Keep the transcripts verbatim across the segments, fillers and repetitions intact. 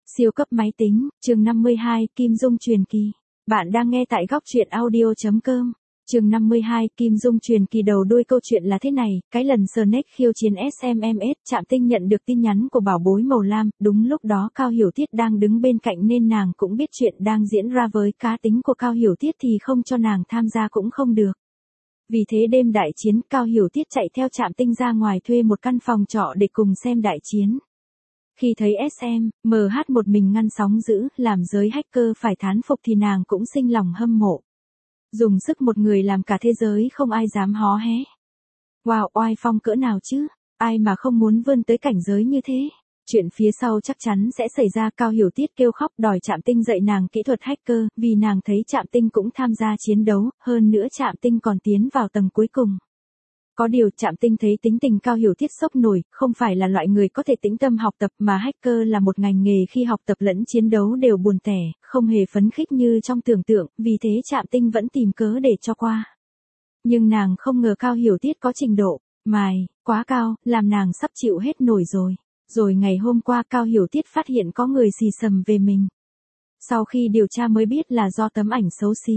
Siêu cấp máy tính, chương năm mươi hai, Kim Dung truyền kỳ. Bạn đang nghe tại góc truyện audio chấm com. Chương năm mươi hai, Kim Dung truyền kỳ. Đầu đuôi câu chuyện là thế này, cái lần Snake khiêu chiến ét em em ét, Trạm Tinh nhận được tin nhắn của bảo bối màu lam, đúng lúc đó Cao Hiểu Tiết đang đứng bên cạnh nên nàng cũng biết chuyện đang diễn ra, với cá tính của Cao Hiểu Tiết thì không cho nàng tham gia cũng không được. Vì thế đêm đại chiến, Cao Hiểu Tiết chạy theo Trạm Tinh ra ngoài thuê một căn phòng trọ để cùng xem đại chiến. Khi thấy ét em hát một mình ngăn sóng dữ, làm giới hacker phải thán phục thì nàng cũng sinh lòng hâm mộ. Dùng sức một người làm cả thế giới không ai dám hó hé. Wow, oai phong cỡ nào chứ, ai mà không muốn vươn tới cảnh giới như thế. Chuyện phía sau chắc chắn sẽ xảy ra. Cao Hiểu Tiết kêu khóc đòi Trạm Tinh dạy nàng kỹ thuật hacker, vì nàng thấy Trạm Tinh cũng tham gia chiến đấu, hơn nữa Trạm Tinh còn tiến vào tầng cuối cùng. Có điều Trạm Tinh thấy tính tình Cao Hiểu Tiết sốc nổi, không phải là loại người có thể tĩnh tâm học tập, mà hacker là một ngành nghề khi học tập lẫn chiến đấu đều buồn tẻ, không hề phấn khích như trong tưởng tượng, vì thế Trạm Tinh vẫn tìm cớ để cho qua. Nhưng nàng không ngờ Cao Hiểu Tiết có trình độ mài quá cao, làm nàng sắp chịu hết nổi rồi. Rồi ngày hôm qua Cao Hiểu Tiết phát hiện có người xì xầm về mình. Sau khi điều tra mới biết là do tấm ảnh xấu xí.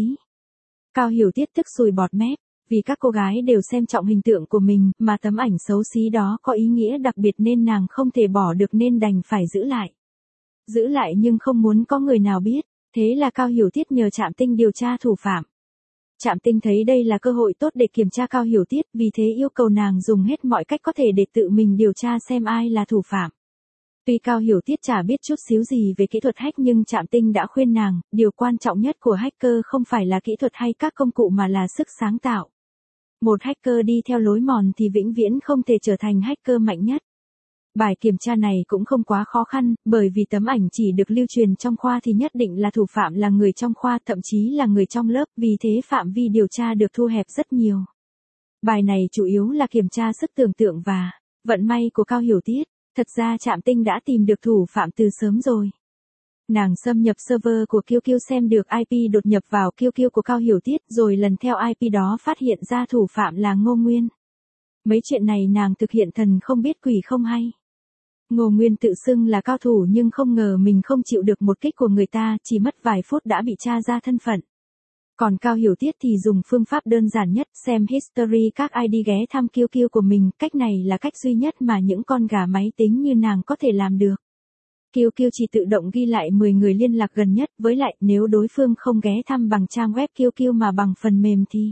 Cao Hiểu Tiết tức sùi bọt mép. Vì các cô gái đều xem trọng hình tượng của mình, mà tấm ảnh xấu xí đó có ý nghĩa đặc biệt nên nàng không thể bỏ được nên đành phải giữ lại. Giữ lại nhưng không muốn có người nào biết, thế là Cao Hiểu Tiết nhờ Trạm Tinh điều tra thủ phạm. Trạm Tinh thấy đây là cơ hội tốt để kiểm tra Cao Hiểu Tiết, vì thế yêu cầu nàng dùng hết mọi cách có thể để tự mình điều tra xem ai là thủ phạm. Tuy Cao Hiểu Tiết chả biết chút xíu gì về kỹ thuật hack nhưng Trạm Tinh đã khuyên nàng, điều quan trọng nhất của hacker không phải là kỹ thuật hay các công cụ mà là sức sáng tạo. Một hacker đi theo lối mòn thì vĩnh viễn không thể trở thành hacker mạnh nhất. Bài kiểm tra này cũng không quá khó khăn, bởi vì tấm ảnh chỉ được lưu truyền trong khoa thì nhất định là thủ phạm là người trong khoa, thậm chí là người trong lớp, vì thế phạm vi điều tra được thu hẹp rất nhiều. Bài này chủ yếu là kiểm tra sức tưởng tượng và vận may của Cao Hiểu Tiết. Thật ra Trạm Tinh đã tìm được thủ phạm từ sớm rồi. Nàng xâm nhập server của quy quy xem được i pê đột nhập vào quy quy của Cao Hiểu Tiết, rồi lần theo i pê đó phát hiện ra thủ phạm là Ngô Nguyên. Mấy chuyện này nàng thực hiện thần không biết quỷ không hay. Ngô Nguyên tự xưng là cao thủ nhưng không ngờ mình không chịu được một kích của người ta, chỉ mất vài phút đã bị tra ra thân phận. Còn Cao Hiểu Tiết thì dùng phương pháp đơn giản nhất, xem history các i đê ghé thăm quy quy của mình, cách này là cách duy nhất mà những con gà máy tính như nàng có thể làm được. quy quy chỉ tự động ghi lại mười người liên lạc gần nhất, với lại nếu đối phương không ghé thăm bằng trang web quy quy mà bằng phần mềm thì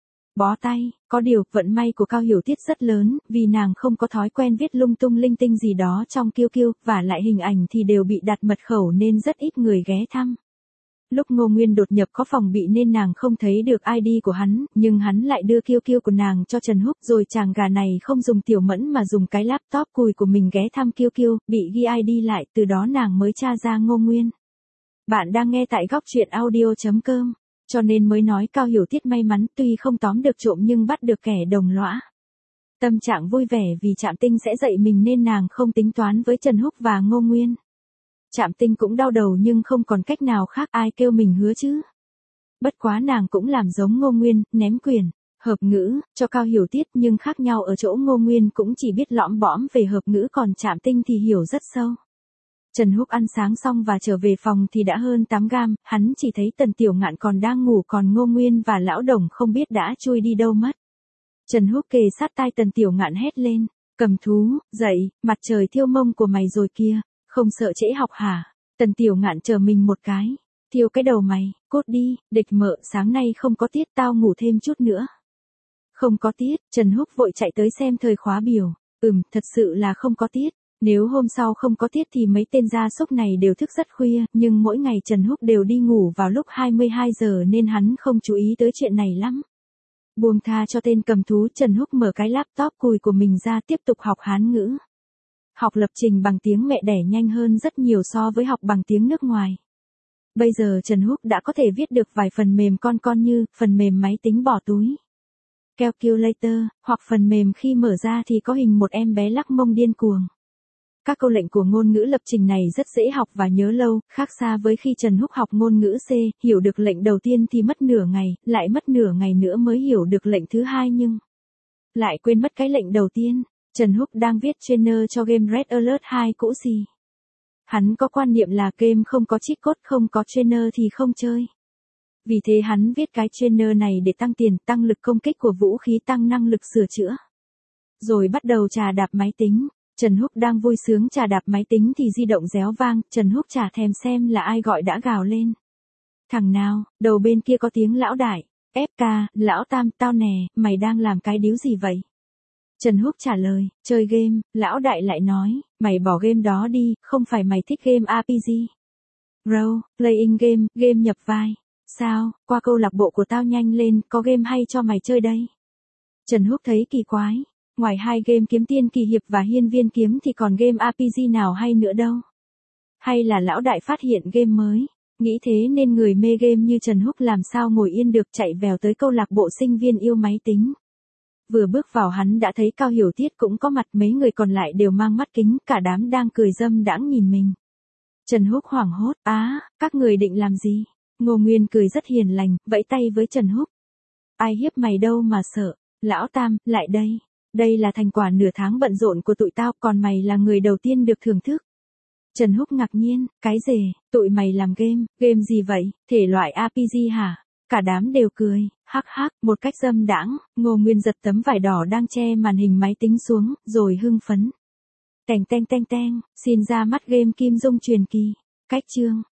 bó tay. Có điều, vận may của Cao Hiểu Tiết rất lớn, vì nàng không có thói quen viết lung tung linh tinh gì đó trong quy quy, và lại hình ảnh thì đều bị đặt mật khẩu nên rất ít người ghé thăm. Lúc Ngô Nguyên đột nhập có phòng bị nên nàng không thấy được i đê của hắn, nhưng hắn lại đưa quy quy của nàng cho Trần Húc, rồi chàng gà này không dùng tiểu mẫn mà dùng cái laptop cùi của mình ghé thăm quy quy, bị ghi i đê lại, từ đó nàng mới tra ra Ngô Nguyên. Bạn đang nghe tại góc truyện audio chấm com, cho nên mới nói Cao Hiểu Tiết may mắn, tuy không tóm được trộm nhưng bắt được kẻ đồng lõa. Tâm trạng vui vẻ vì Trạm Tinh sẽ dạy mình nên nàng không tính toán với Trần Húc và Ngô Nguyên. Trạm Tinh cũng đau đầu nhưng không còn cách nào khác, ai kêu mình hứa chứ. Bất quá nàng cũng làm giống Ngô Nguyên, ném quyền, hợp ngữ, cho Cao Hiểu Tiết, nhưng khác nhau ở chỗ Ngô Nguyên cũng chỉ biết lõm bõm về hợp ngữ, còn Trạm Tinh thì hiểu rất sâu. Trần Húc ăn sáng xong và trở về phòng thì đã hơn tám gam, hắn chỉ thấy Tần Tiểu Ngạn còn đang ngủ, còn Ngô Nguyên và Lão Đồng không biết đã chui đi đâu mất. Trần Húc kề sát tai Tần Tiểu Ngạn hét lên, cầm thú, dậy, mặt trời thiêu mông của mày rồi kia. Không sợ trễ học hả? Tần Tiểu Ngạn chờ mình một cái. Thiêu cái đầu mày, cốt đi, địch mợ, sáng nay không có tiết, tao ngủ thêm chút nữa. Không có tiết, Trần Húc vội chạy tới xem thời khóa biểu. Ừm, thật sự là không có tiết. Nếu hôm sau không có tiết thì mấy tên gia súc này đều thức rất khuya, nhưng mỗi ngày Trần Húc đều đi ngủ vào lúc hai mươi hai giờ nên hắn không chú ý tới chuyện này lắm. Buông tha cho tên cầm thú, Trần Húc mở cái laptop cùi của mình ra tiếp tục học Hán ngữ. Học lập trình bằng tiếng mẹ đẻ nhanh hơn rất nhiều so với học bằng tiếng nước ngoài. Bây giờ Trần Húc đã có thể viết được vài phần mềm con con như phần mềm máy tính bỏ túi, Calculator, hoặc phần mềm khi mở ra thì có hình một em bé lắc mông điên cuồng. Các câu lệnh của ngôn ngữ lập trình này rất dễ học và nhớ lâu, khác xa với khi Trần Húc học ngôn ngữ C, hiểu được lệnh đầu tiên thì mất nửa ngày, lại mất nửa ngày nữa mới hiểu được lệnh thứ hai nhưng lại quên mất cái lệnh đầu tiên. Trần Húc đang viết trainer cho game Red Alert hai cũ gì. Hắn có quan niệm là game không có cheat code, không có trainer thì không chơi. Vì thế hắn viết cái trainer này để tăng tiền, tăng lực công kích của vũ khí, tăng năng lực sửa chữa. Rồi bắt đầu chà đạp máy tính. Trần Húc đang vui sướng chà đạp máy tính thì di động réo vang, Trần Húc chả thèm xem là ai gọi đã gào lên. Thằng nào, đầu bên kia có tiếng lão đại, ép ca, lão tam, tao nè, mày đang làm cái điếu gì vậy? Trần Húc trả lời, chơi game, lão đại lại nói, mày bỏ game đó đi, không phải mày thích game rờ pê giê. Role, playing game, game nhập vai. Sao, qua câu lạc bộ của tao nhanh lên, có game hay cho mày chơi đây. Trần Húc thấy kỳ quái, ngoài hai game kiếm tiên kỳ hiệp và hiên viên kiếm thì còn game rờ pê giê nào hay nữa đâu. Hay là lão đại phát hiện game mới. Nghĩ thế nên người mê game như Trần Húc làm sao ngồi yên được, chạy vèo tới câu lạc bộ sinh viên yêu máy tính. Vừa bước vào hắn đã thấy Cao Hiểu Tiết cũng có mặt, mấy người còn lại đều mang mắt kính, cả đám đang cười dâm đãng nhìn mình. Trần Húc hoảng hốt, á, các người định làm gì? Ngô Nguyên cười rất hiền lành, vẫy tay với Trần Húc. Ai hiếp mày đâu mà sợ, lão tam, lại đây. Đây là thành quả nửa tháng bận rộn của tụi tao, còn mày là người đầu tiên được thưởng thức. Trần Húc ngạc nhiên, cái gì, tụi mày làm game, game gì vậy, thể loại rờ pê giê hả? Cả đám đều cười, hắc hắc, một cách dâm đãng. Ngô Nguyên giật tấm vải đỏ đang che màn hình máy tính xuống, rồi hưng phấn. Tèng teng teng teng, xin ra mắt game Kim Dung truyền kỳ. Cách chương.